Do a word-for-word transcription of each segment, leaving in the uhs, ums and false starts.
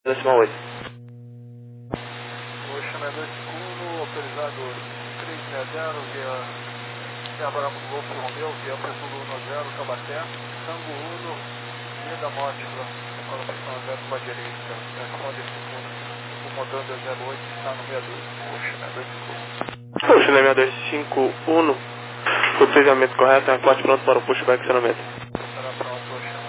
Decimal oito. O chamador escuro, autorizado trezentos e sessenta, via via Bravo Golfo Romeu, via Presumo um zero, Tabaté, Tango Uno, via da Morte, colocação zero para a direita, responde seguro, incomodando a zero oito, está no sessenta e dois, o chamador escuro. O Chile seis dois cinco um, o cruzamento correto, reporte pronto para o pushback acionamento. Estará pronto o chamador.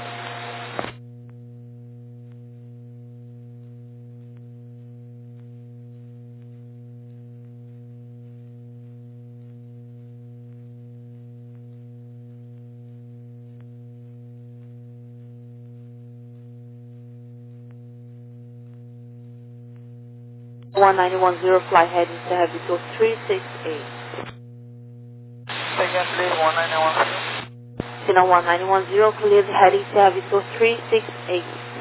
one nine one zero, fly heading to Vitor three six eight. Again, please, one nine one zero. Signal one nine one zero, cleared heading to Vitor three six eight.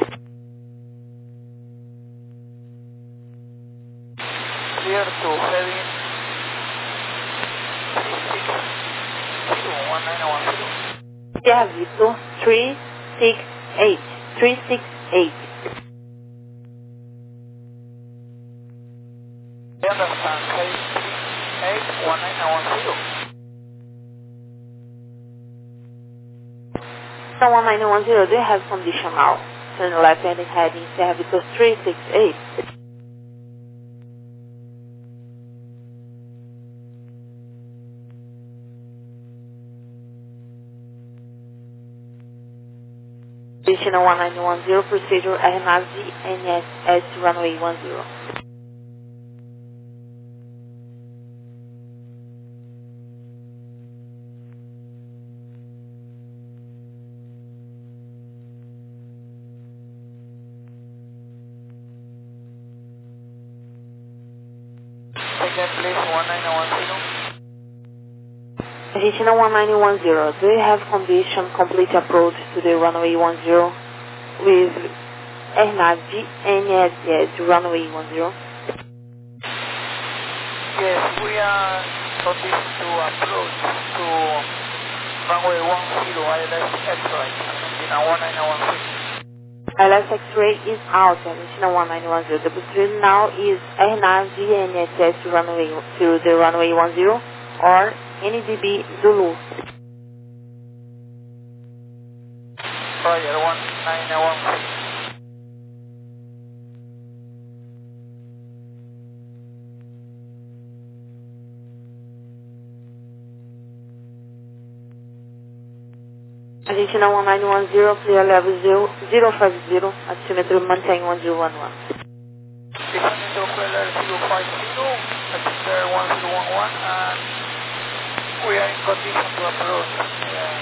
Clear to heading three six zero, one nine one zero. Sierra Vitor three six eight. three six eight. Understand, heading three eight, one nine one zero. Signal one nine one zero, do you have conditional? Turn left handing heading Sierra Vitor three six eight. Additional one nine one zero, procedure R N A V N S S runway one zero. Again, please, one nine one zero. Additional one nine one zero, do you have condition complete approach to the runway one zero with R N A V N S S runway one zero? Yes, we are conditioned to approach to runway one zero, I L S X-ray, Argentina one nine one zero. I L S X-ray is out, Argentina one nine one zero. The position now is R N A V N S S runway to the runway one zero or N D B Zulu. Roger, one nine one zero. Argentina one nine one zero, clear level zero zero five zero, altimeter maintain one zero one one. Descending to Queller zero five zero, altimeter one zero one one, and we are in condition to approach. Uh,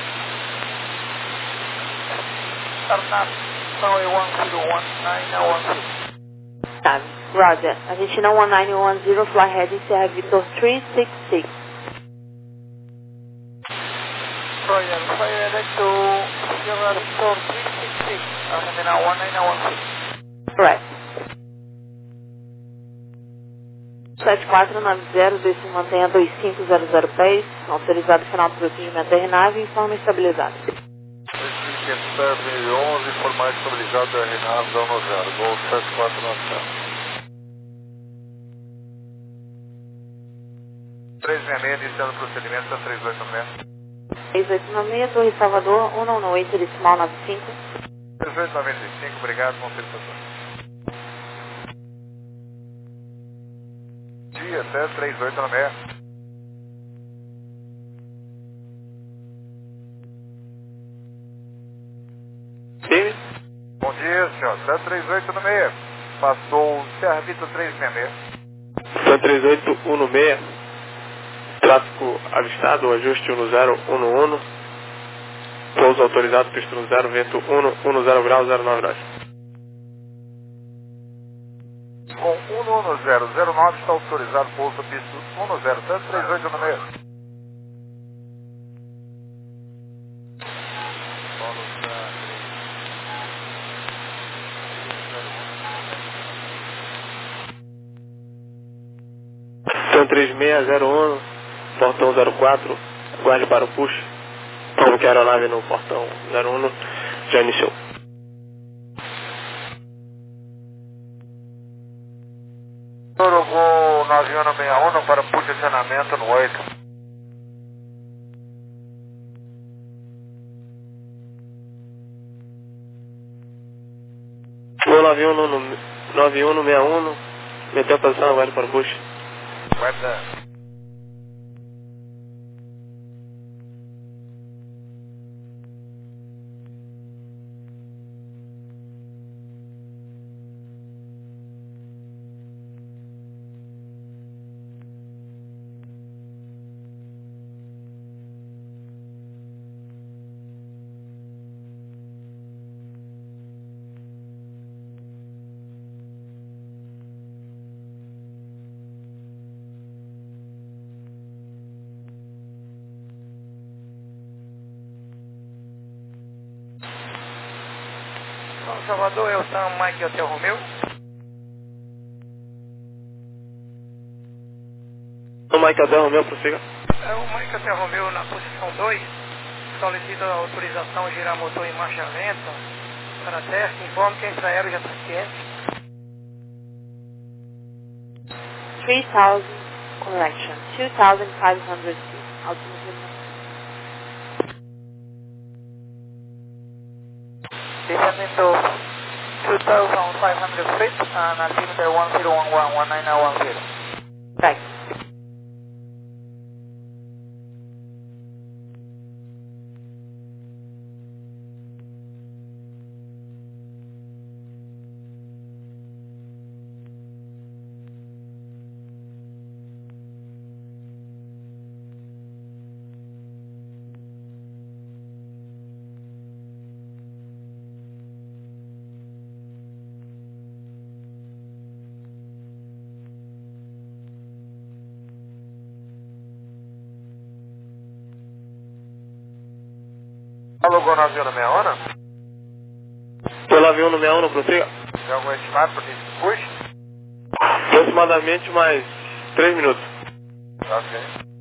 Arnab, runway one zero one nine one zero. Sabe, Roger. Argentina one nine one zero, fly heading Sierra Vitor three six six. Roger, fly direct to Sierra Victor three six six, Argentina one nine one zero. Correct. sete quatro nove zero, desse mantenha dois cinco zero zero pés, autorizado final do procedimento da aeronave e informa estabilizado. Serve onze, informar estabilizado da R N A V zero zero, Gol sete quatro nove zero. três seis seis, iniciando o procedimento, três oito seis. três oito nove seis, Torre Salvador, um nove oito, decimal nove cinco. três oito nove cinco, obrigado, bom felicitação. Dia, até três oito nove seis. Sim? Bom dia, senhor, até três oito nove seis. Passou o Sierra Vitor três seis seis. São três oito um seis, tráfego avistado, ajuste um zero um um, pouso autorizado, pista um zero, vento um um zero grau zero nove nove. Com um um zero zero nove está autorizado pouso pista um zero, até três oito nove seis. São três seis zero um, portão zero quatro, guarde para o push. Como que a aeronave no portão zero um já iniciou. Gol nove um seis um para posicionamento no oito. Gol nove um no nove um no seis um, meteu a posição agora para o push. Guarda. São Salvador, eu sou Mike Hotel Romeu. O Mike Hotel Romeu, prossiga. É o Mike Hotel Romeu na posição dois. Solicita a autorização de girar motor em marcha lenta para teste. Informe que a infraero já está ciente. three thousand, correction, two thousand five hundred feet, altimeter. Descending to two thousand five hundred feet and altimeter one zero one one one nine nine one zero. Right. Alô, Gol nove um seis um? Gol nove um no seis um, prossiga. Tem algum estimado para esse push? Aproximadamente mais três minutos. Ok.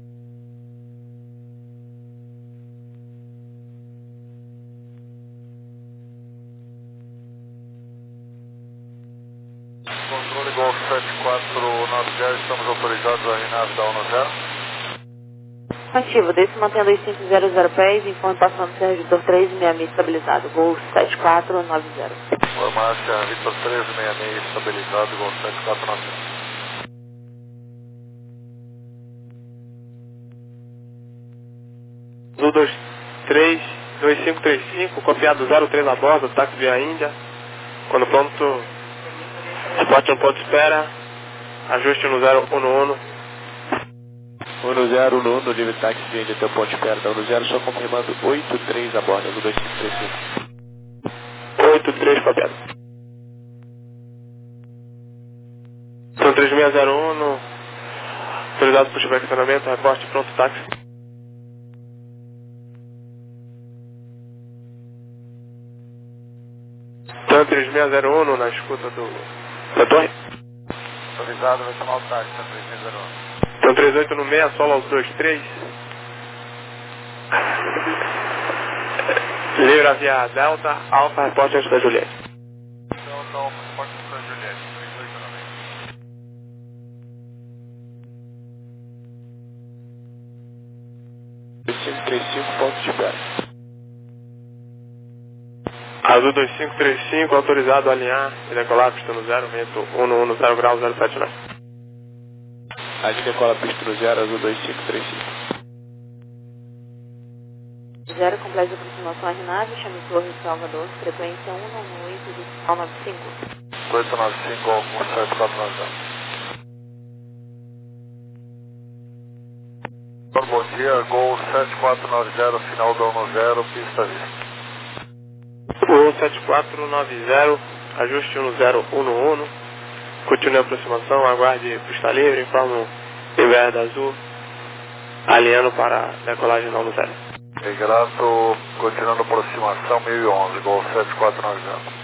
Controle Gol sete quatro nove zero, estamos autorizados a renave da um zero. Ativo, desce mantendo os cinco zero zero pés, informe passando Sérgio Vitor três e seis seis estabilizado, Gol sete quatro nove zero. Farmácia Vitor três seis seis estabilizado, Gol sete quatro nove zero. Azul dois três dois cinco três cinco, copiado zero três a bordo, táxi via Índia. Quando pronto, suporte no ponto de espera, ajuste no zero um um. um zero no um, nível táxi via Índia até o ponto de espera da um zero, só confirmando oito três a bordo, Azul dois cinco três cinco. oito três, copiado. São três seis zero um, no... autorizado para o estacionamento, reporte pronto, táxi. Então três seis zero um na escuta do... da torre. Autorizado, vai chamar o táxi, tá três seis zero um. Então três oito no seis, solo aos dois três. Livre a via Delta, Alfa, reporte antes da Juliette. Delta, Alfa, reporte antes da Juliette, três oito no seis. dois cinco três cinco, ponto de espera. Azul dois cinco três cinco, autorizado a alinhar e decolar, pista no zero, vento um um zero grau, zero sete nove. A gente decola pista no zero, Azul dois cinco três cinco. Zero, completa aproximação à Renave, chame Torre Salvador, frequência um nove oito, decimal nove cinco. oito nove cinco, Gol sete quatro nove zero. Bom dia, Gol sete quatro nove zero, final da um zero, pista vista. Gol sete quatro nove zero, ajuste um zero um um. Continue a aproximação, aguarde pista livre, informa o Inverno da Azul, alinhando para a decolagem na um zero. É grato, continuando a aproximação mil e onze, Gol sete quatro nove zero.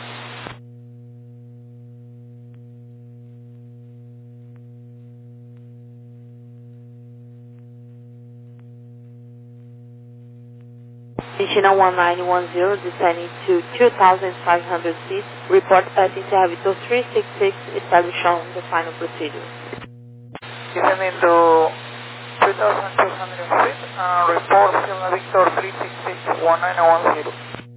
China one nine one zero, descending to two thousand five hundred feet. Report passing Sierra Vitor three six six, establish on the final procedure. Descending to three thousand two hundred feet, uh, report Sierra Victor three six six one nine one zero.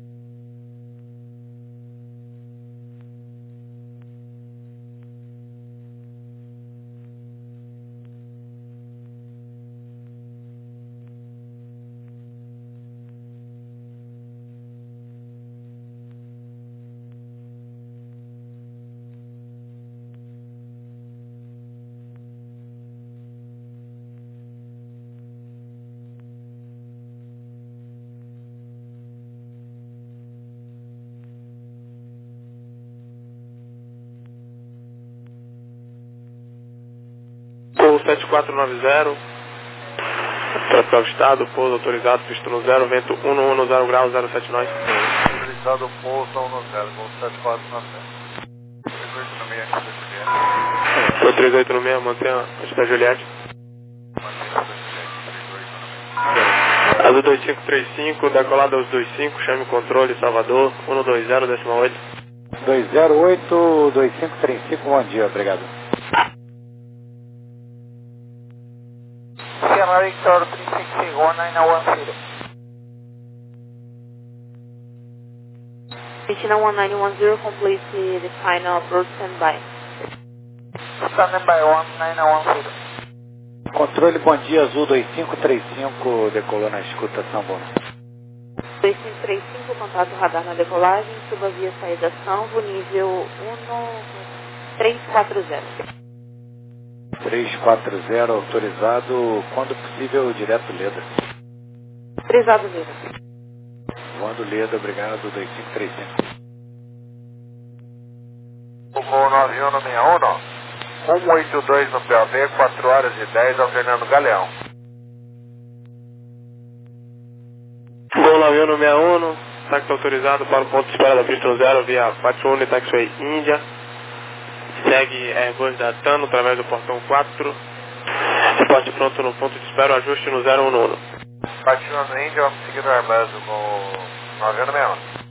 Voo sete quatro nove zero, tráfego ao estado, pouso autorizado, visto no zero, vento um um um zero graus, zero sete nove. Autorizado pouso um zero, voo sete quatro nove zero. três oito no meio, antes da Juliette. Foi três oito no seis, mantenha antes da Juliette. Mantenha antes da Juliette, três oito no meio. Azul dois cinco três cinco, decolada aos dois cinco, chame o controle, Salvador, um dois zero, décima oito. dois zero oito, dois cinco três cinco, bom dia, obrigado. Sierra Victor three six six one nine one zero. Argentina one nine one zero, complete the final approach, standby. Standing by one nine one zero. Controle, bom dia, Azul dois cinco três cinco, decolou na escuta, São Paulo. dois cinco três cinco, contato radar na decolagem, suba via saída Sambo, nível um três quatro zero. três quatro zero, autorizado, quando possível, direto Leda. Autorizado Leda. Voando Leda, obrigado, dois cinco três cinco. O voo nove um no seis um, um oito dois no P O V, quatro horas e dez, alternando Galeão. Voo nove um no seis um, táxi autorizado para o ponto de espera da pista no zero, via quatro um, Taxiway Índia. Segue Airbus da Tano através do portão quatro. Reporte pronto no ponto de espera, ajuste no zero um um. Partindo no Índia, vamos seguir o Airbus com nove um no seis um.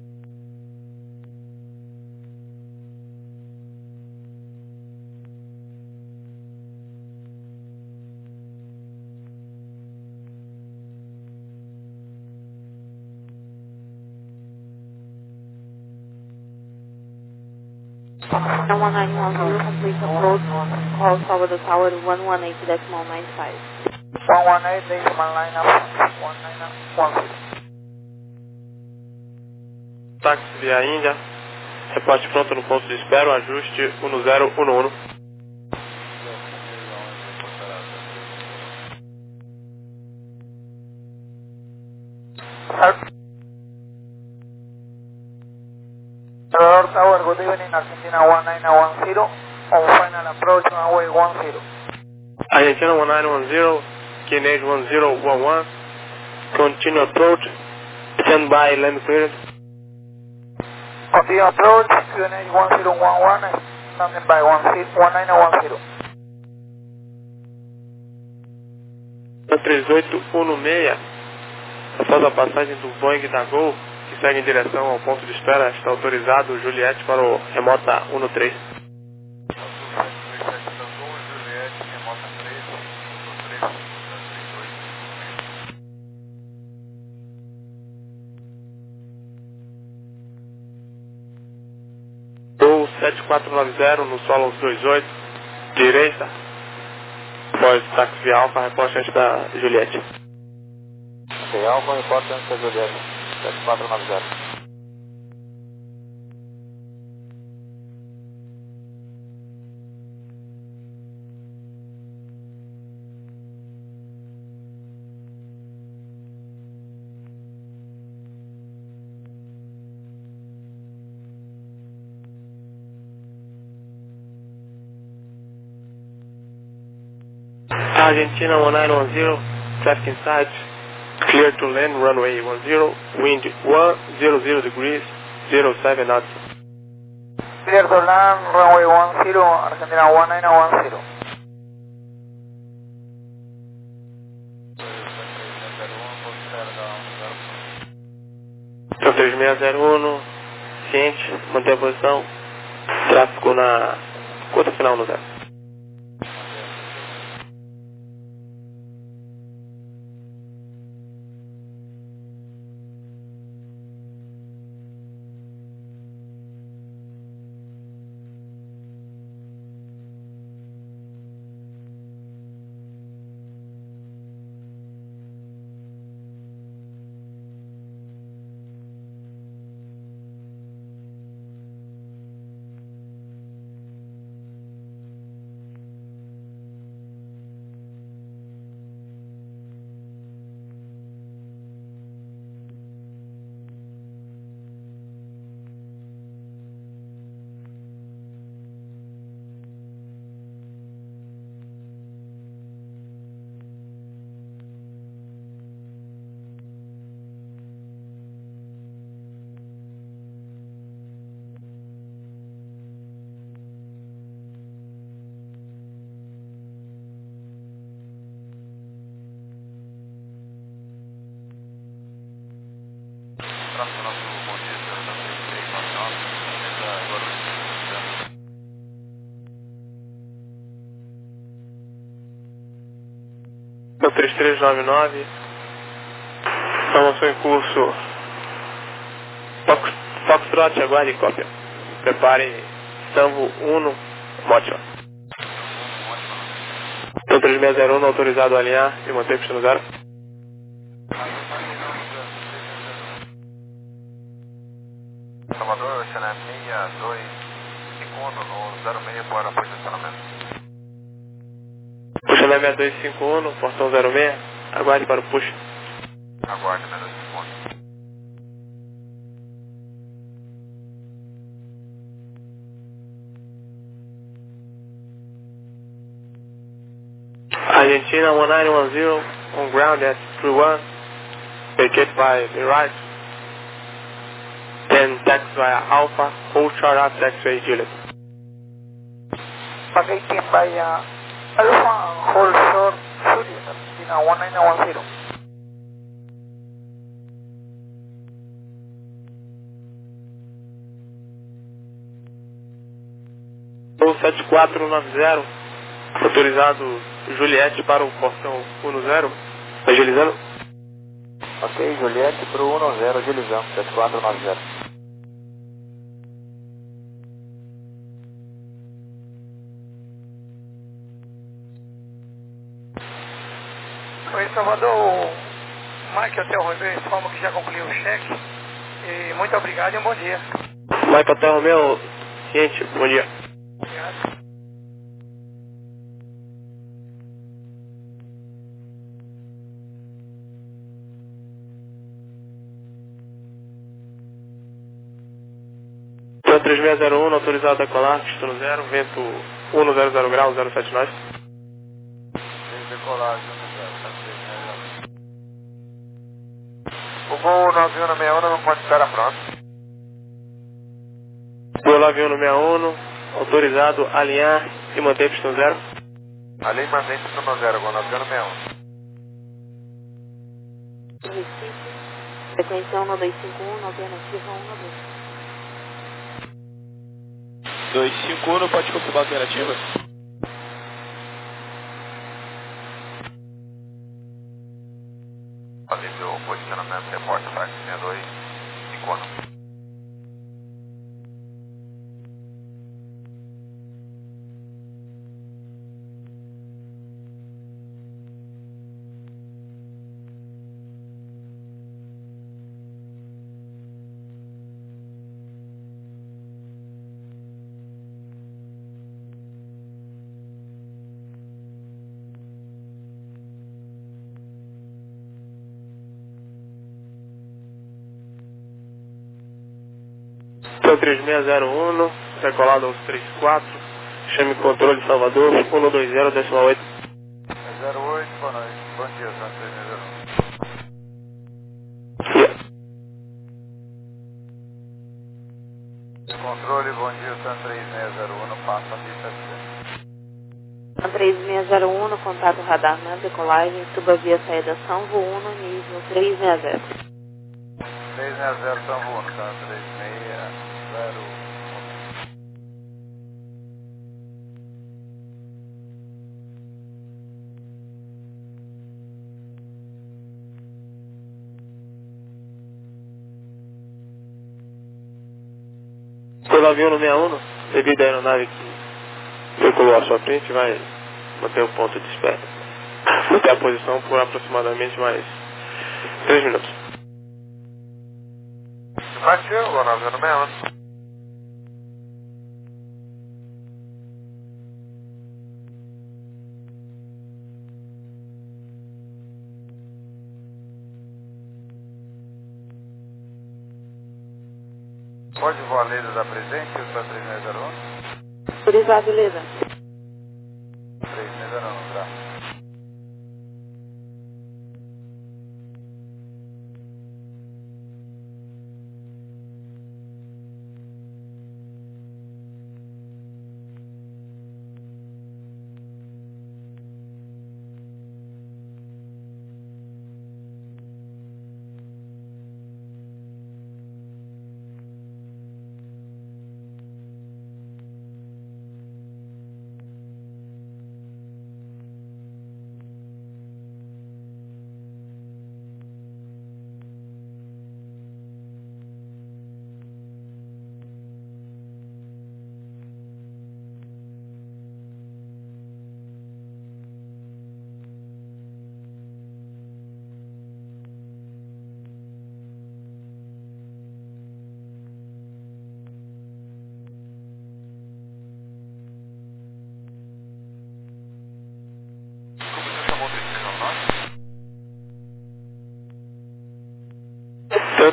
one nine one zero, complete approach, call Salvador Tower one one eight decimal nine five. one one eight, decimal line up, one nine one zero. Táxi via Índia. Reporte pronto no ponto de espera, ajuste um zero um um. Salvador Tower, good evening, Argentina one nine one zero, on final approach, runway one zero. Argentina one nine one zero, Q N H one zero one one, continue approach, stand by, land cleared. Continue approach, Q N H one zero one one, standing by one nine one zero. três oito um seis, após a passagem do Boeing da Gol, que segue em direção ao ponto de espera, está autorizado Juliette para o remota um três. Voo sete quatro nove zero no solo dois oito, direita, após táxi via Alfa, reporte antes da Juliette. Ok, Alfa, reporte antes da Juliette, sete quatro nove zero. Argentina one nine one zero, traffic inside, clear to land, runway one zero, wind one hundred degrees, zero seven knots. Clear to land, runway one zero, Argentina one nine one zero. Então três seis zero um, ciente, mantém a posição, tráfego na conta final no zero. Então três três nove nove, informação em curso, Fox, Foxtrot, aguarde cópia. Prepare Samvo um, Motion. Então três seis zero um, autorizado a alinhar e manter pista no zero. Salvador, Xané seis dois cinco um no zero seis para posicionamento. Xané seis dois cinco um, no portão zero seis, aguarde para o push. Aguarde, seis dois cinco um. Argentina one nine one zero, on ground at three one, vacate by the right, then taxi via Alpha, hold chart out taxiway Juliet. Vacating by uh, Alpha, hold short, Juliet, Argentina one nine one zero. sete quatro nove zero, autorizado Juliette para o portão um zero, agilizando. Ok, Juliette para o um zero, agilizando, sete quatro nove zero. Oi, Salvador, o Mike Hotel Romeu informa que já concluiu o cheque. E muito obrigado e um bom dia. Mike Hotel Romeu, gente, bom dia. Obrigado. Então três seis zero um, autorizado a decolar, pista no zero, vento um zero zero graus, zero sete nove. Decolagem no zero, tá três seis zero um. O voo nove um seis um não pode estar pronto. Voo nove um seis um, autorizado a alinhar e manter pista no zero. Ali mantém pista no zero, voo nove um seis um. Recife, frequência um dois cinco um, alternativa um dois. dois cinco um, pode confirmar a alternativa? Ali do posicionamento, reporta para seis dois cinco um. Então três seis zero um, decolado aos três quatro, chame controle Salvador, um dois zero, decimal oito. zero oito, boa noite. Bom dia, São três seis zero Yeah. um. Controle, bom dia, São três seis zero um, no passo a pista três seis zero um, no contato radar na decolagem, suba via saída São um no nível três seis zero. três seis zero, São um, tá? três seis zero um. Foi nove um seis um, devido à aeronave que veiculou à sua frente, vai manter o ponto de espera. Manter a posição por aproximadamente mais três minutos. Partiu, voo nove um seis um. Pode voar Leda da presente, o São três seis zero um? Autorizado, beleza. três seis zero um, tá?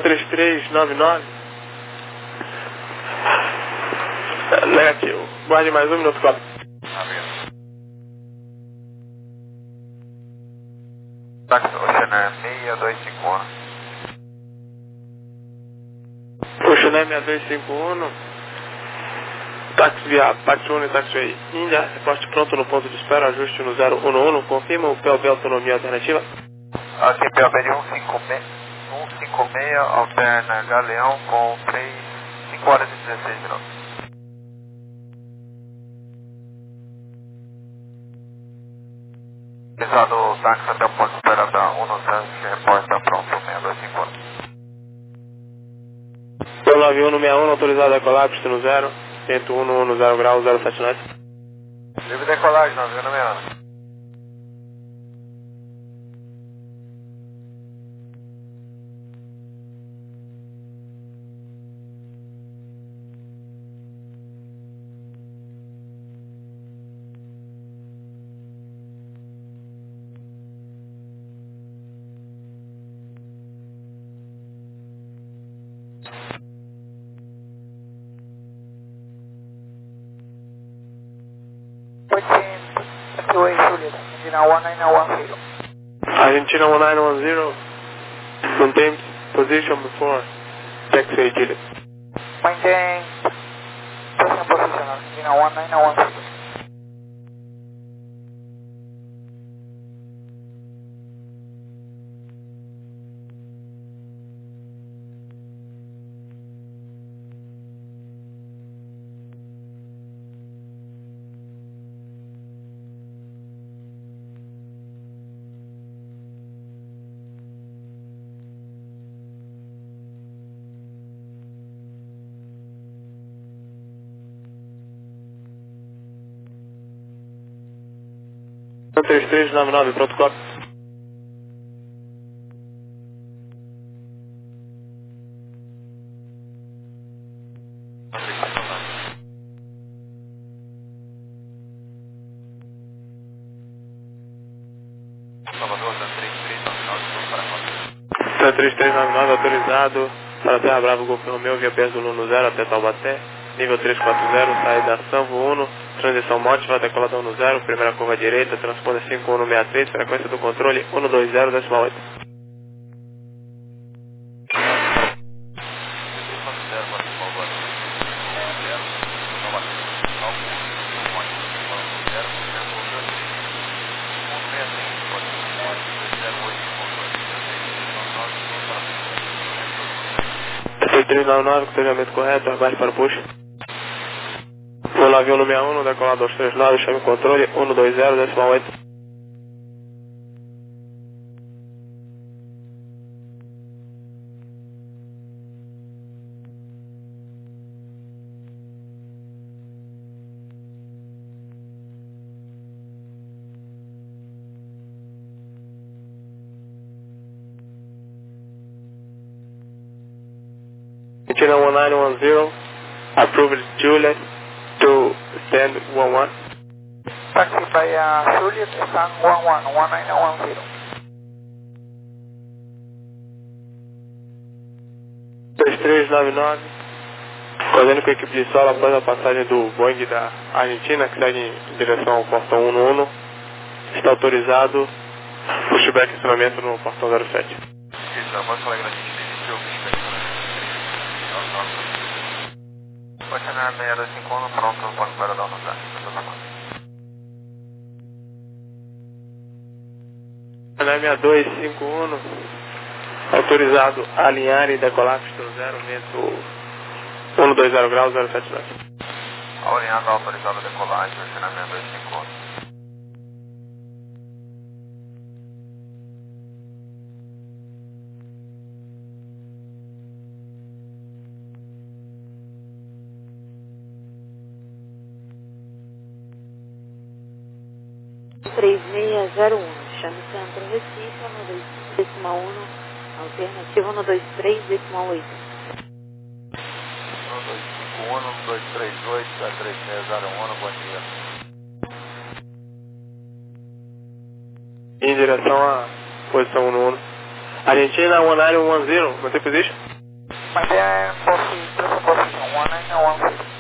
três três nove nove. Negativo. Guarde mais um minuto, quatro. Táxi Oceané seis dois cinco um. Oceané seis dois cinco um. Táxi via Patrone e Taxiway Índia. Reporte pronto no ponto de espera. Ajuste no zero um um. Confirma o P O B autonomia alternativa. Aqui P O B de cento e cinquenta e seis, alterna Galeão com três, cinco horas e dezesseis minutos. Realizado o táxi até o ponto de espera da cento, reporta pronto seis dois cinco um. um nove um no sessenta e um, autorizado a decolar, pista no zero, cento um no zero grau, zero sete nove. Livre decolagem, nove um no sessenta e um. Argentina one nine one zero, maintain position before taxiway Juliet. Maintain present position, Argentina one nine one zero. três três nove nove, pronto, quatro. três três nove nove, autorizado para Terra Brava, Golfo Romeu, via P S do Luno zero até Taubaté, nível trezentos e quarenta, saída Sanvo um, transição mótiva, decoladão no zero, primeira curva direita, transponder cinco um seis três, frequência do controle cento e vinte, decimal oito. três nove nove, com treinamento correto, aguarde para o push. um nove um no sessenta e um, decolar dois três nove, chame o controle cento e vinte, decimal oito. Argentina one nine one zero, approved Juliet to stand one one. Taxi by uh, Juliet, stand one one, one nine one zero. três três nove nove, coordenando com a equipe de solo após a passagem do Boeing da Argentina, que segue em direção ao portão cento e um. Está autorizado pushback e acionamento no portão zero sete. Isso, após falar que a gente iniciou o pushback. Oceané seis dois cinco um, pronto, pode para dar uma taxa. Oceané seis dois cinco um, autorizado a alinhar e decolar pista zero, vento cento e vinte graus, zero sete nove. Alinhado, autorizado a decolagem, Oceané seis dois cinco um. três seis zero um, chame Centro Recife, um dois cinco decimal um, alternativa um dois três decimal oito. um dois cinco um, um dois três oito, três seis zero um, bom dia. Em direção à posição cento e um. Argentina one nine one zero, mantém position. My dear, position, triple position, one nine nine one zero.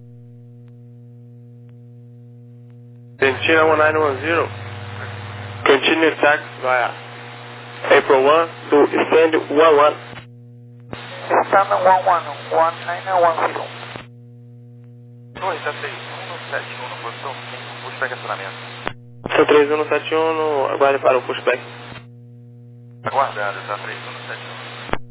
Argentina one nine one zero. Continue tax via April one to stand one one. Stand one one, one nine nine one zero. Torre, tá seis um sete um na posição, tem pushback acionamento. São três um sete um, aguarde para o pushback. Aguardado, tá três um sete um.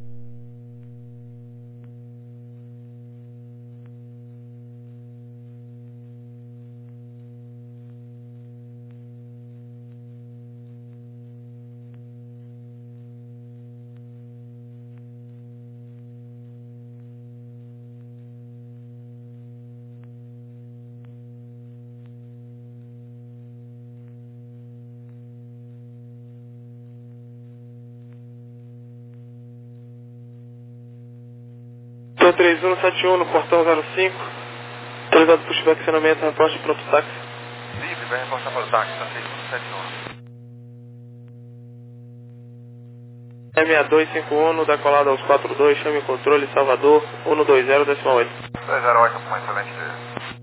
três um sete um no portão zero cinco, autorizado pushback, acionamento, reporte para o táxi. Livre, vai reportar para o táxi, tá três um sete um. M seis dois cinco um, decolado aos quatro dois, chame o controle, Salvador, um dois zero, decimal oito. dois zero oito, com uma excelente dia.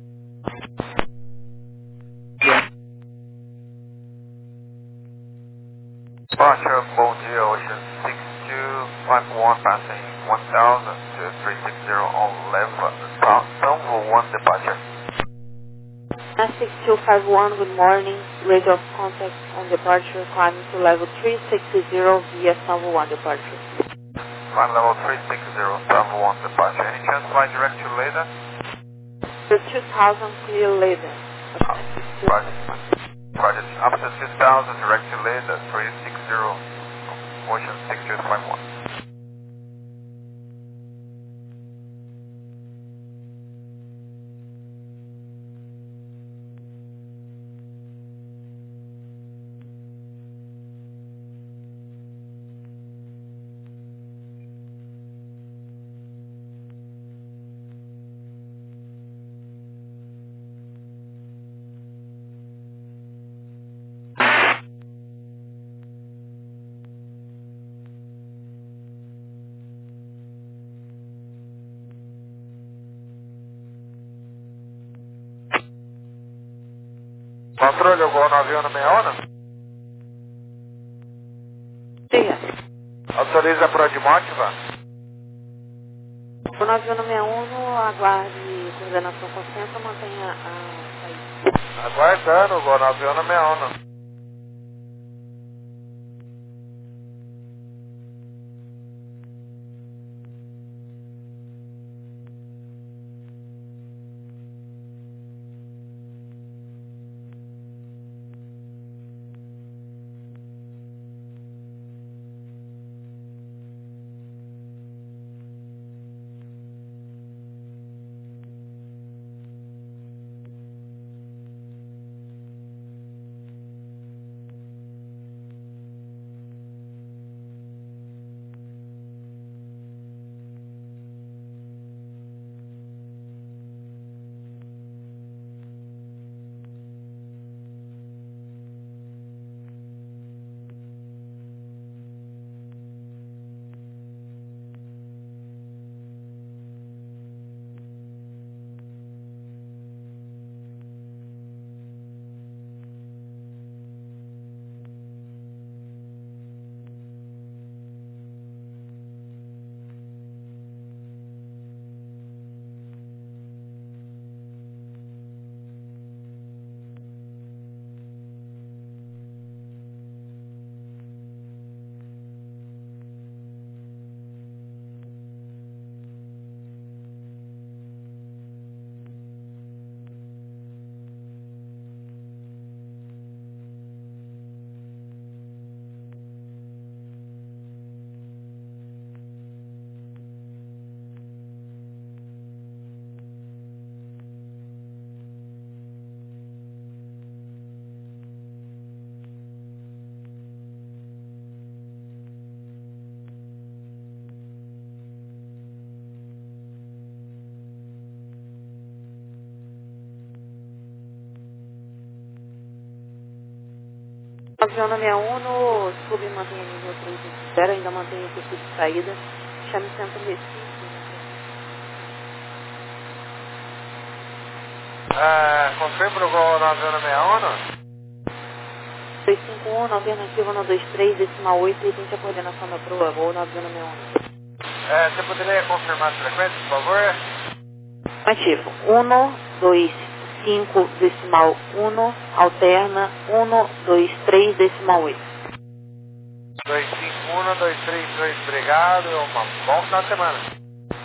Departure, bom dia, Ocean six two five one, passing one thousand to three six zero on level, Tango one departure. six two five one, good morning. Radio of contact on departure, climbing to level three six zero via Tango one departure. Climb level three six zero, Tango one departure. Any chance fly direct to Leda? The two thousand clear later. Roger. Roger. After two thousand, direct to Leda, three six zero, Ocean six two five one. Controle, eu vou no avião na meia hora? Diga. Autoriza a Prodimotiva? O nove um seis um, aguarde coordenação consciência, mantenha a saída. Aguardando, vou no avião na meia hora. Avião na seis um, no sub mantenha nível três zero, ainda mantém o circuito de saída. Chame Centro Recife, confirma pro Gol nove um seis um. dois cinco um, alternativa um dois três, decimal oito, repente a coordenação da proa, Gol nove um seis um. É, você poderia confirmar as frequências, por favor? Ativo, um dois cinco, decimal um, alterna um dois três, decimal oito. dois cinco um, dois três dois, obrigado, um bom final de semana.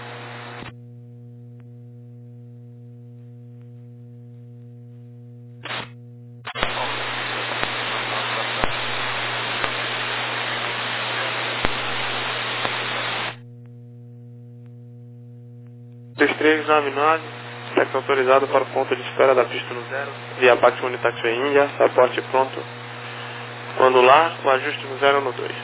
dois três nove nove, sexo autorizado para o ponto de espera da pista no zero, via Pax Unitaxi Índia, aporte pronto. Quando lá, o ajuste no zero no dois.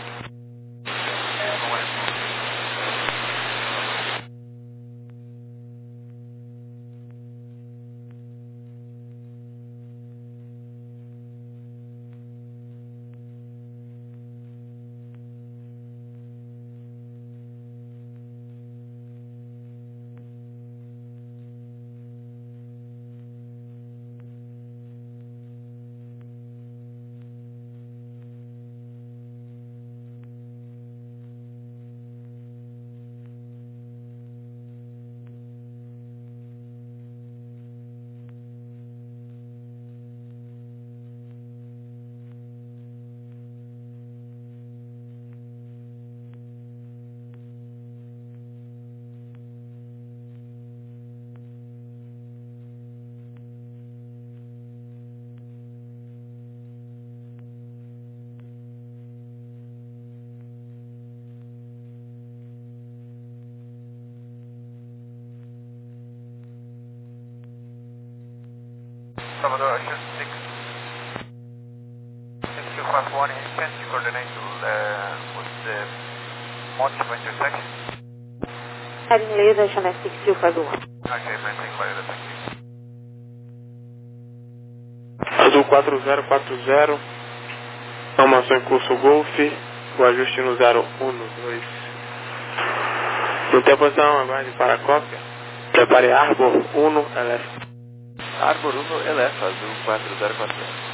Salvador, Ocean six six two five one, can you coordinate uh, with the multiple intersection? Heading laser, Channel six two five one. Okay, maintain laser, thank you. Azul quatro zero quatro zero, formação em curso Golf, o ajuste no zero um dois. Interposição, aguarde para a cópia. Prepare Arbor um L F. Arbor um L F, Azul quatro zero quatro zero.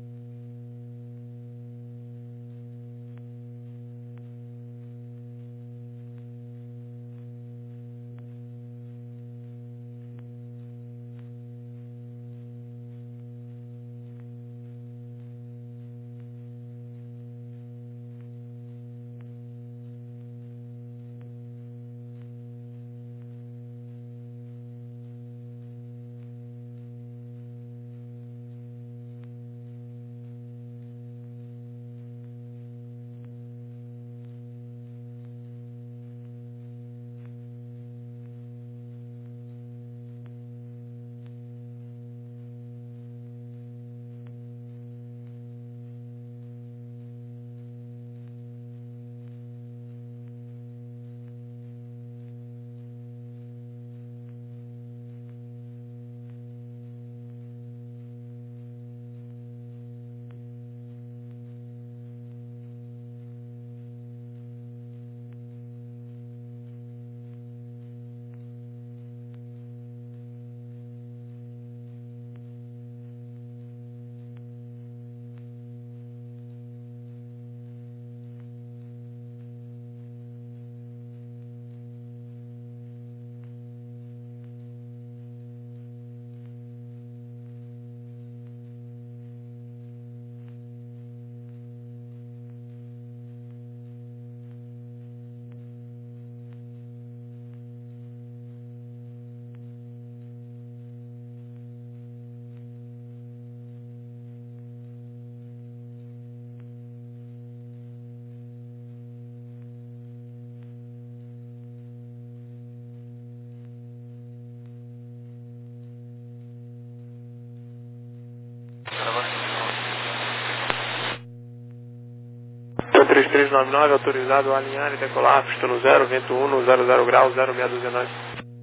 três três nove nove, autorizado a alinhar e decolar, pista no zero, vento um no zero zero graus, zero seis dois nove.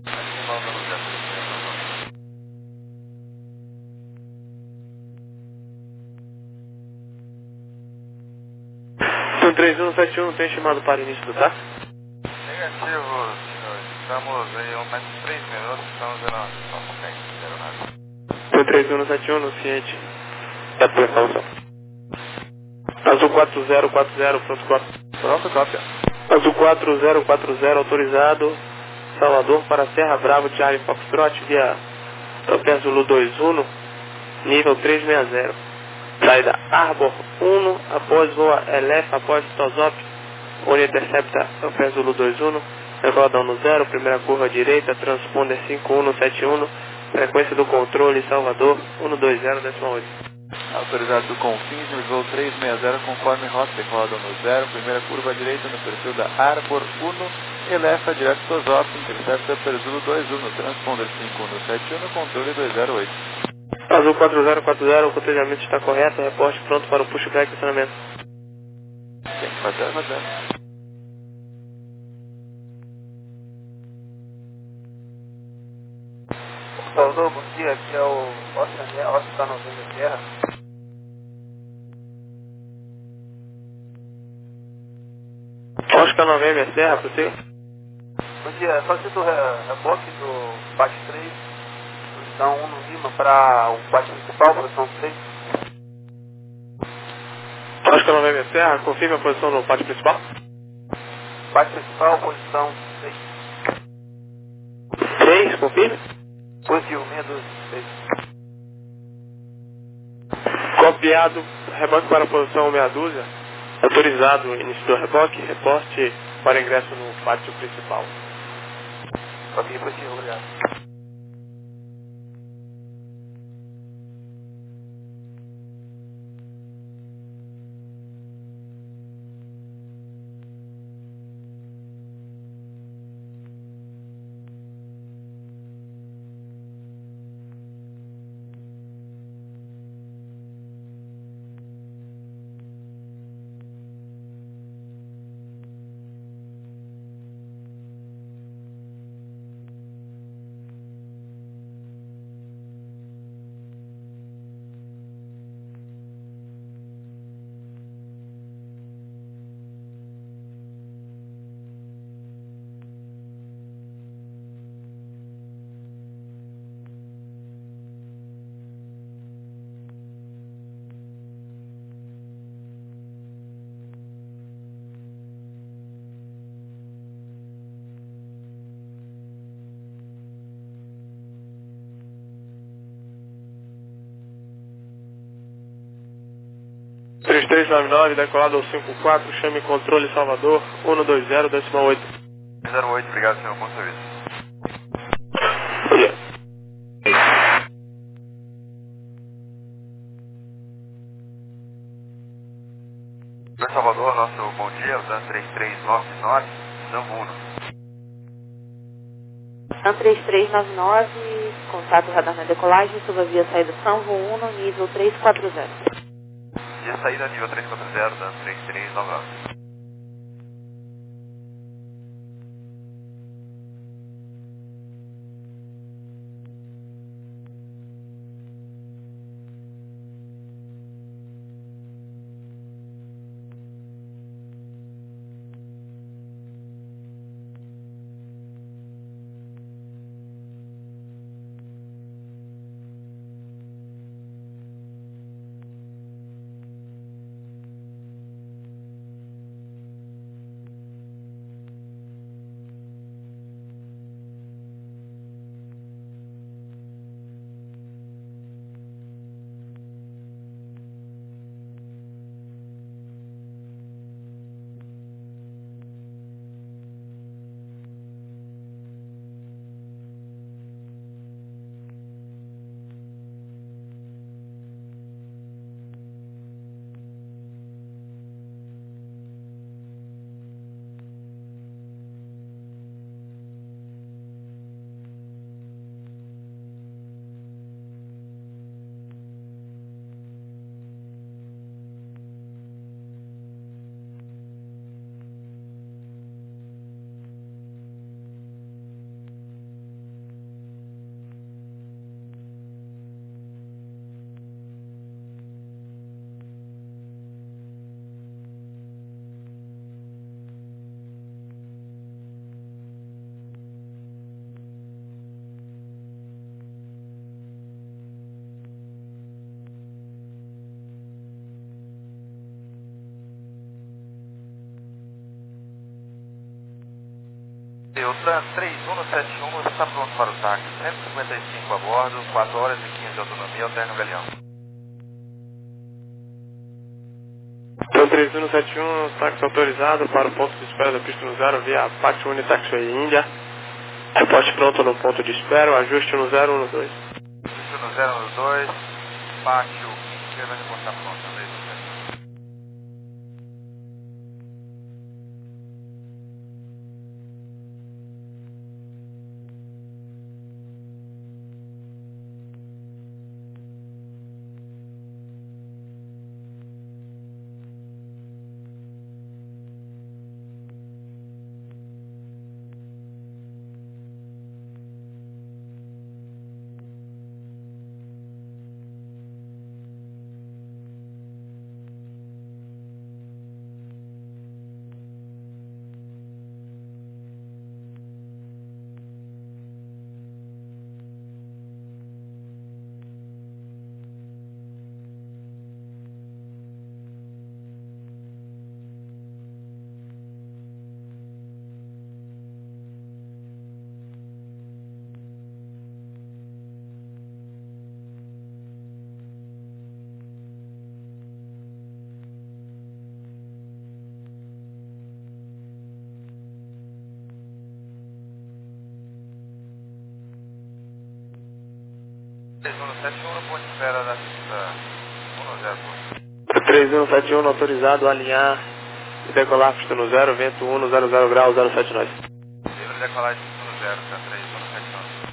três um sete um, tem chamado para início, tá? Negativo, senhor. Estamos aí, um mais três minutos, estamos zero nada. três um sete um no Ciente. É a informação. Azul quatro zero quatro zero, pronto, quatro. Pronto, cópia. Azul quatro zero quatro zero, autorizado. Salvador para Serra Bravo, Charlie Foxtrot, via Hotel Zulu dois um, nível trezentos e sessenta. Saída Arbor um, após voa Elef, após Tosop, onde intercepta Hotel Zulu dois um, recordão no zero, primeira curva à direita, transponder cinco um sete um, frequência do controle Salvador um dois zero, décimo oito. Autorizado do Confins, nível trezentos e sessenta, conforme rota, recordam no zero, primeira curva à direita no perfil da Arbor um, Elefa direto Tosop, intercepta Perzulo dois um, transponder cinco um sete um, controle dois zero oito. Azul quatro zero quatro zero, o cotejamento está correto, reporte pronto para o pushback e estacionamento. Tem que fazer, fazer. Salvador, bom dia, aqui é o Oscar, Oscar Novembro Terra. Oscar Novembro Serra, prossiga. Bom dia, solicito o re- reboque do P A T três, posição um no Lima, para o P A T principal, posição três. Oscar Novembro Serra, confirme a posição no pátio principal. P A T principal, posição seis. três, confirme. Positivo, meia dúzia, seis. Copiado, reboque para a posição meia dúzia. Autorizado, início do reboque, reporte para ingresso no pátio principal. Ok, positivo, obrigado. três três nove nove, decolado ao cinco quatro, chame controle Salvador, um dois zero, décimo oito. zero oito, obrigado, senhor, bom serviço. Bom dia. Senhor Salvador, nosso bom dia, usando três três nove nove, Zambo um. Então, três três nove nove, contato radar na decolagem, sobre a via saída Sanvo um, nível três quatro zero. E a saída nível três quatro zero, usando três três nove nove. O TRAN três um sete um está pronto para o táxi, cento e cinquenta e cinco a bordo, quatro horas e quinze de autonomia, Alterno Galeão. TRAN três um sete um, táxi autorizado para o ponto de espera da pista no zero via Apache Unitaxiway Índia. Reporte pronto no ponto de espera, ajuste no zero um dois. Ajuste no zero um dois, pátio Índia, vai reportar pronto, três um sete um. três um sete um no ponto de espera da pista um zero. três um sete um autorizado a alinhar e decolar pista no zero, vento um zero zero grau zero sete nove. Livre decolagem no zero, TRAN três um sete um.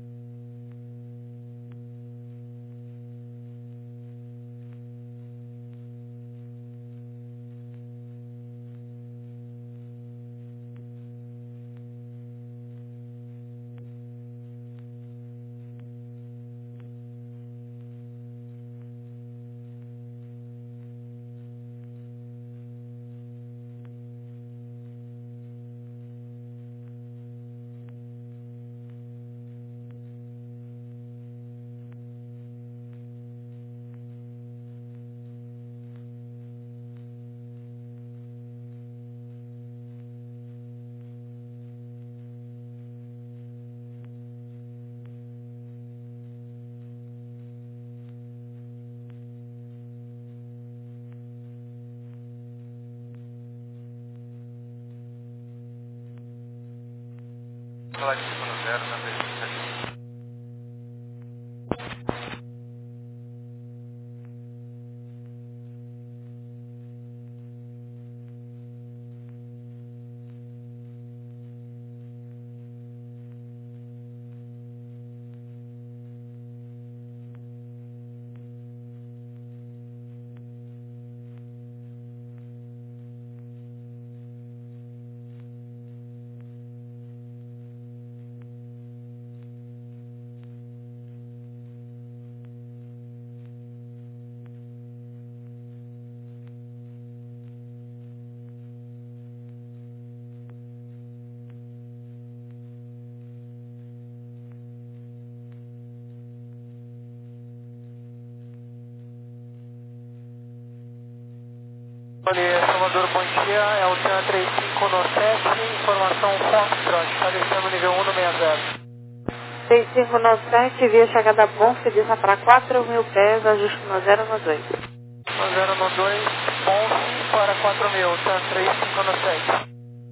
Decolagem no zero, TRAN três um sete um. Olha, Salvador, bom dia, é o TRAN três cinco um sete, informação Foxtrot, está descendo nível um seis zero. três cinco nove sete, via chegada Bonfim, para quatro mil pés, ajuste no zero um dois. No zero um dois, Bonfim para quatro mil, TRAN três cinco um sete.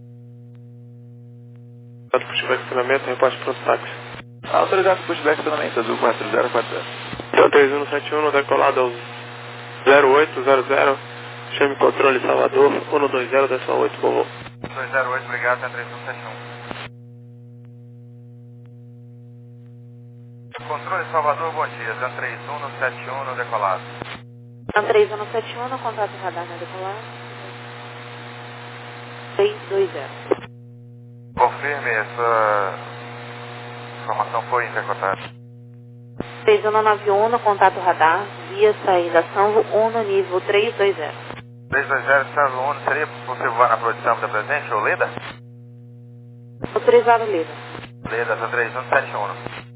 Pushback estacionamento, reporte pronto táxi. Autorizado pushback estacionamento, azul quatro zero quatro zero. TRAN três um sete um, decolado ao zero oito zero zero, chame controle Salvador, um dois zero, décimo oito, por favor. dois zero oito, obrigado, TRAN três um sete um. Controle Salvador, bom dia, TRAN três um sete um no decolado. TRAN três um sete um, contato radar na decolagem. três dois zero. Confirme, essa informação foi intercotada. três um nove um, contato radar, via saída Sanvo um, nível três dois zero. três dois zero, Sanvo um, seria possível voar na produção da presente, ou Leda? Autorizado Leda. Leda, TRAN três um sete um.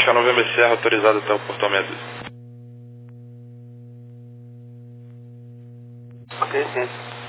Oscar Novembro Serra, autorizado até o portão meia dúzia. Ok, sim.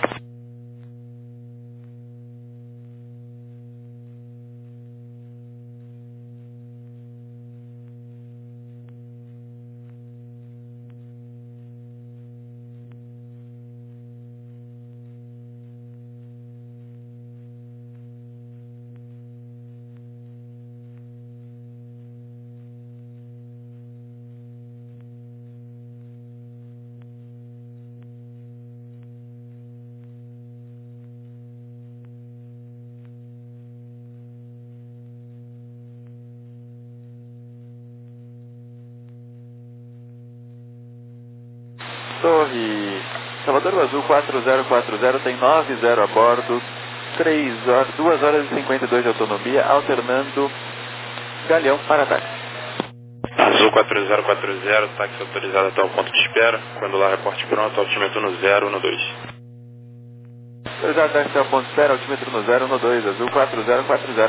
Torre Salvador Azul quatro zero quatro zero tem nove zero a bordo, três horas, duas horas e cinquenta e dois de autonomia, alternando Galeão para táxi. Azul quatro zero quatro zero, táxi autorizado até o ponto de espera. Quando lá reporte pronto, altímetro no zero um dois. Autorizado táxi até o ponto de espera, altímetro no zero um dois, Azul quatro zero quatro zero.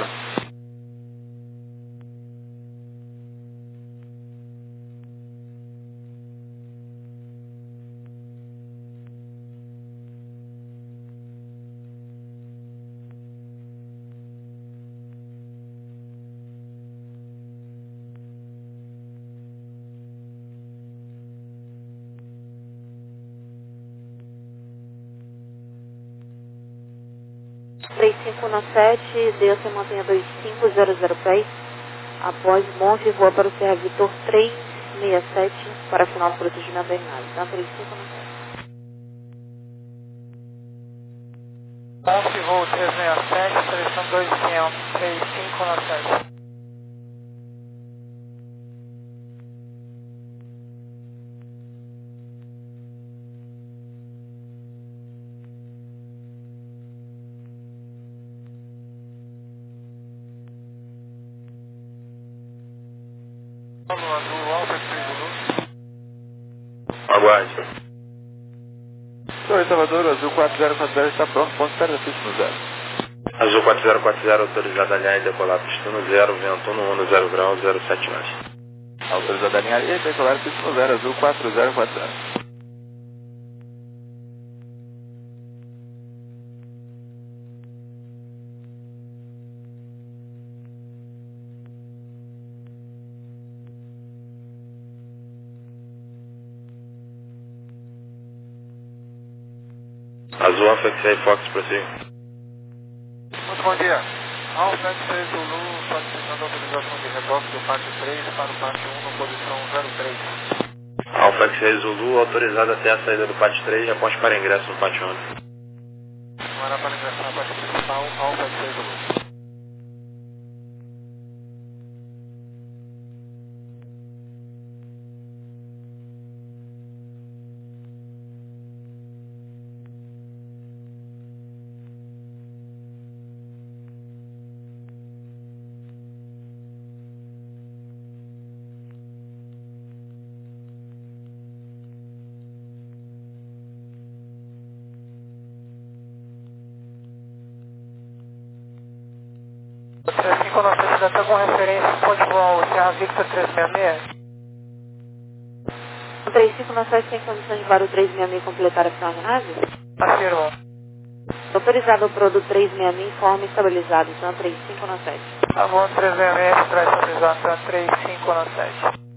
três cinco um sete, Deus se mantenha dois cinco zero zero pés. Após monte, voa para o Serra Vitor três seis sete para final do protegimento da aeronave. Então, três cinco um sete. Monte, voo três seis sete, seleção dois quinhentos, três cinco um sete. Azul, Alfa seis Zulu. Aguarde. Torre Salvador Azul quatro zero quatro zero está pronto, ponto de espera no zero. Azul quatro zero quatro zero, autorizado a alinhar e decolar pista no zero, vento no um, zero grau, zero sete mais. Autorizado a alinhar e decolar pista no zero, Azul quatro zero quatro zero. Azul Alfa X-Ray Fox, prossiga. Muito bom dia. Alfa seis Zulu, solicitando autorização de reboque do pátio três para o pátio um na posição zero três. Alfa X-Ray Zulu, autorizado até a saída do pátio três, reporte para ingresso no pátio um. Agora para ingressar na pátio principal, Alfa seis Zulu. três cinco um sete, ainda está com referência, pode voar o Serra Victor três seis seis? O três cinco um sete tem condições de voar o três seis seis e completar a final da nave? Afirmo. Autorizado o produto três seis seis, informe estabilizado, então três cinco um sete. Tá bom, três seis seis, traz estabilizado, então três cinco um sete.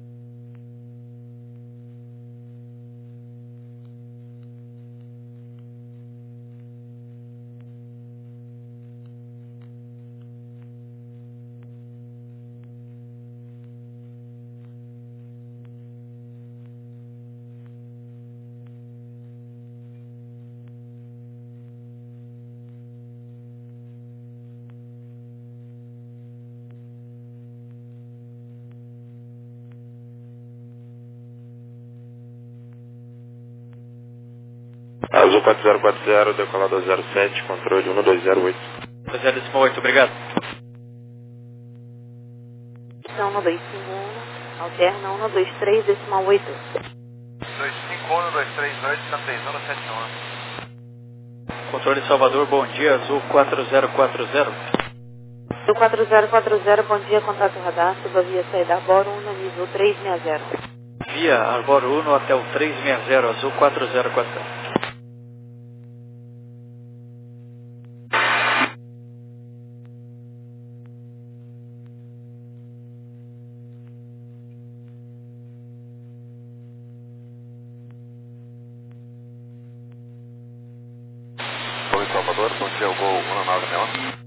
Azul quatro zero quatro zero, decolado zero sete, controle um dois zero oito. zero oito, obrigado. Então, um dois cinco um, alterna um dois três, decimal oito. dois cinco um, dois três oito, está três um sete um. Controle Salvador, bom dia, Azul quatro zero quatro zero. Do quatro zero quatro zero, bom dia, contato radar, suba via saída Arboro um, nível trezentos e sessenta. Via Arboro um até o trezentos e sessenta, azul quatro zero quatro zero. Oi, Salvador, bom dia, o Gol um nove seis um.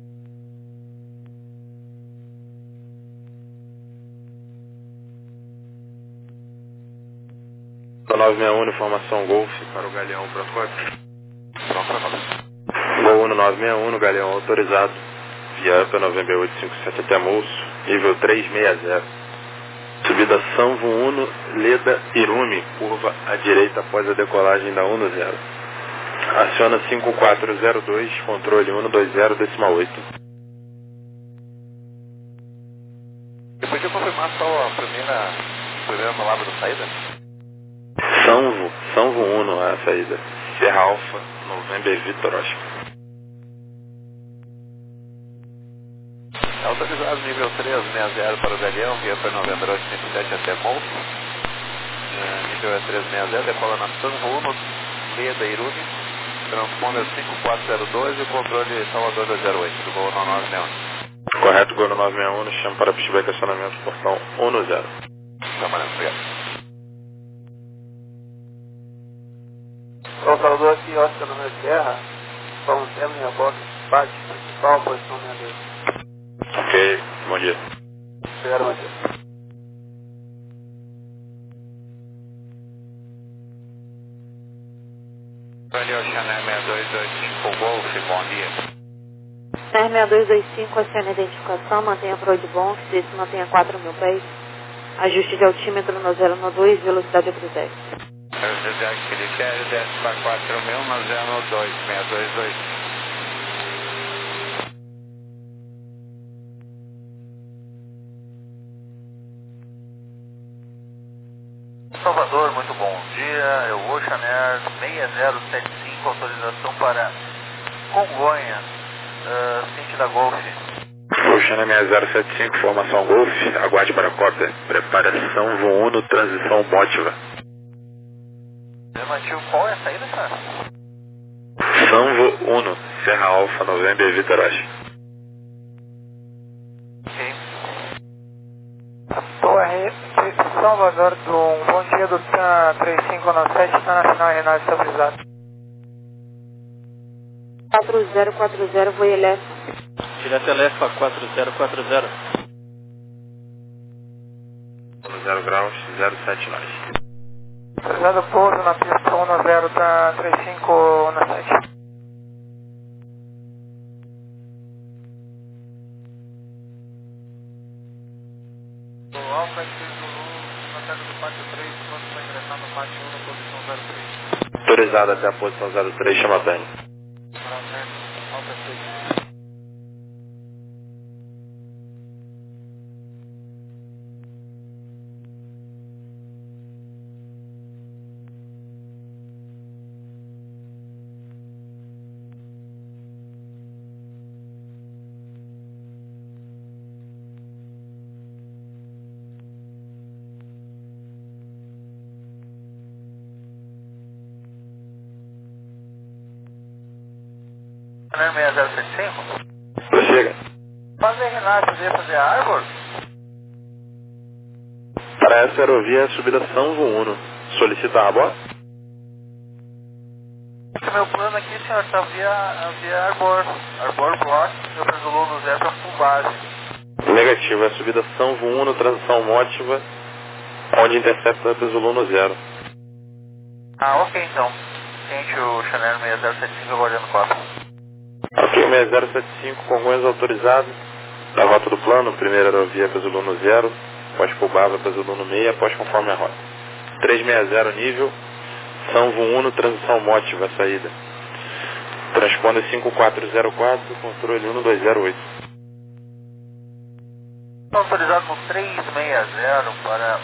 nove seis um, informação Golf para o Galeão, pronto, quatro. Pronto, pronto. Gol um nove seis um, Galeão autorizado, via APA nove oito cinco sete até Moço, nível trezentos e sessenta. Subida Sanvo Uno, Leda Irume, curva à direita após a decolagem da um zero. Aciona cinco quatro zero dois, controle um dois zero, decimal oito. Eu podia confirmar só a primeira, primeira palavra da saída? Sanvo, Sanvo Uno é a saída. Serra Alfa, November Vitor Oscar. Autorizado nível trezentos e sessenta para o Galeão, via para Novembro oito cinco sete até Moço. Uh, nível é trezentos e sessenta, decola na Sanvo Uno, Leda Irume, transponder cinco quatro zero dois e o controle Salvador dois zero oito, do Gol nove seis um. Correto, Gol nove seis um, chama para pushback acionamento, portão um zero. Trabalhando, obrigado. Bom, Salvador, aqui, Oscar Número Guerra, vamos ter minha box, parte principal, posição sessenta e dois. Ok, bom dia. Espero, bom dia. Valeu, Chanel seis dois dois cinco Golf, bom dia. Chanel seis dois dois cinco, acione a identificação, mantenha a Freud bom, se mantenha quatro mil pés. Ajuste de altímetro no zero um dois, velocidade a cruzeiro. Velocidade critério, desce para quatro mil no zero um dois, seis dois dois. Salvador, muito bom dia. Eu vou Chanel seis zero sete cinco, autorização para Congonhas, uh, Cinti da Golf. Oceana seis zero sete cinco, formação Golf, aguarde para a cópia. Preparação Uno, transição Motiva. Afirmativo, qual é a saída, cara? Sanvo Uno, Serra Alfa, November Vitor Oscar. Ok. Torre Salvador, do um bom dia do TAM três cinco nove sete, está na final Renato estabilizado. quatro zero quatro zero, vou Elefa. Direto Elefa quatro zero quatro zero. zero graus, zero sete nove. Autorizado pouso na pista um zero da três cinco nove sete. O Alfa X Zulu, na saída do pátio três, pronto para ingressar no pátio um na posição zero três. Autorizado até a posição zero três, chama bem. Alfa X. seis zero sete cinco? Prossiga. Fazer Renato, ia fazer a Arbor? Para essa aerovia, a subida Sanvo Uno. Solicita a bordo? Esse meu plano aqui, senhor, está via, via Arbor. Arbor Block, eu Zulu no zero para full base. Negativo, é a subida Sanvo Uno, transição Motiva, onde intercepta a Zulu no zero. Ah, ok então. Sente o Chanel seis zero sete cinco aguardando quatro. Ok, seis zero sete cinco, Congonhas autorizado. Da rota do plano, primeira aerovia para Zulu no zero, após Pulbava para Zulu no meio, após conforme a rota. trezentos e sessenta nível, Sanvo Uno, transição Motiva, saída. Transponder cinco quatro zero quatro, controle um dois zero oito. Autorizado no trezentos e sessenta para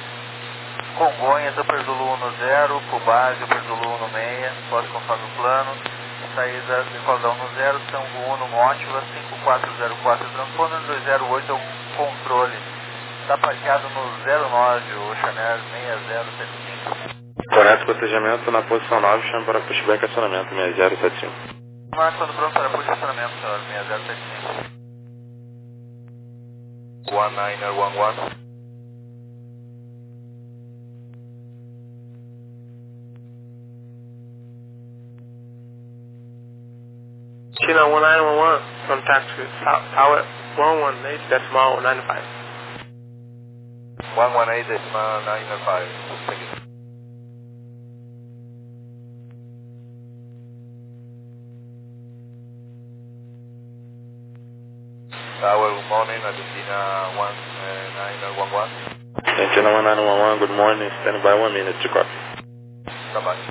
Congonhas, Upper Zulu no zero, Pulbase, Upper Zulu no meio, pode conforme o plano. saída decola da um zero, Tango um no Mótila, cinco quatro zero quatro, transponder dois zero oito é o controle. Está parqueado no zero nove, o Oceanair seis zero sete cinco. Correto, cotejamento na posição nove, chame para pushback acionamento seis zero sete cinco. Marco, quando pronto para push acionamento, senhor, seis zero sete cinco. one niner one one. China one nine one one, contact with tower one one eight decimal nine five. one one eight decimal nine five. Thank you. Tower, good morning, Argentina one nine one one. Argentina one nine one one, good morning, stand by one minute to copy. Stand by.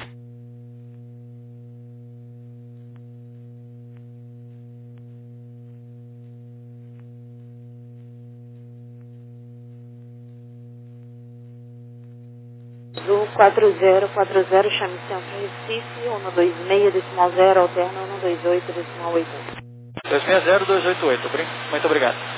Azul quatro zero quatro zero, chame Centro Recife, um dois seis decimal zero, alterna um dois oito decimal oito. dois seis zero dois oito oito, muito obrigado.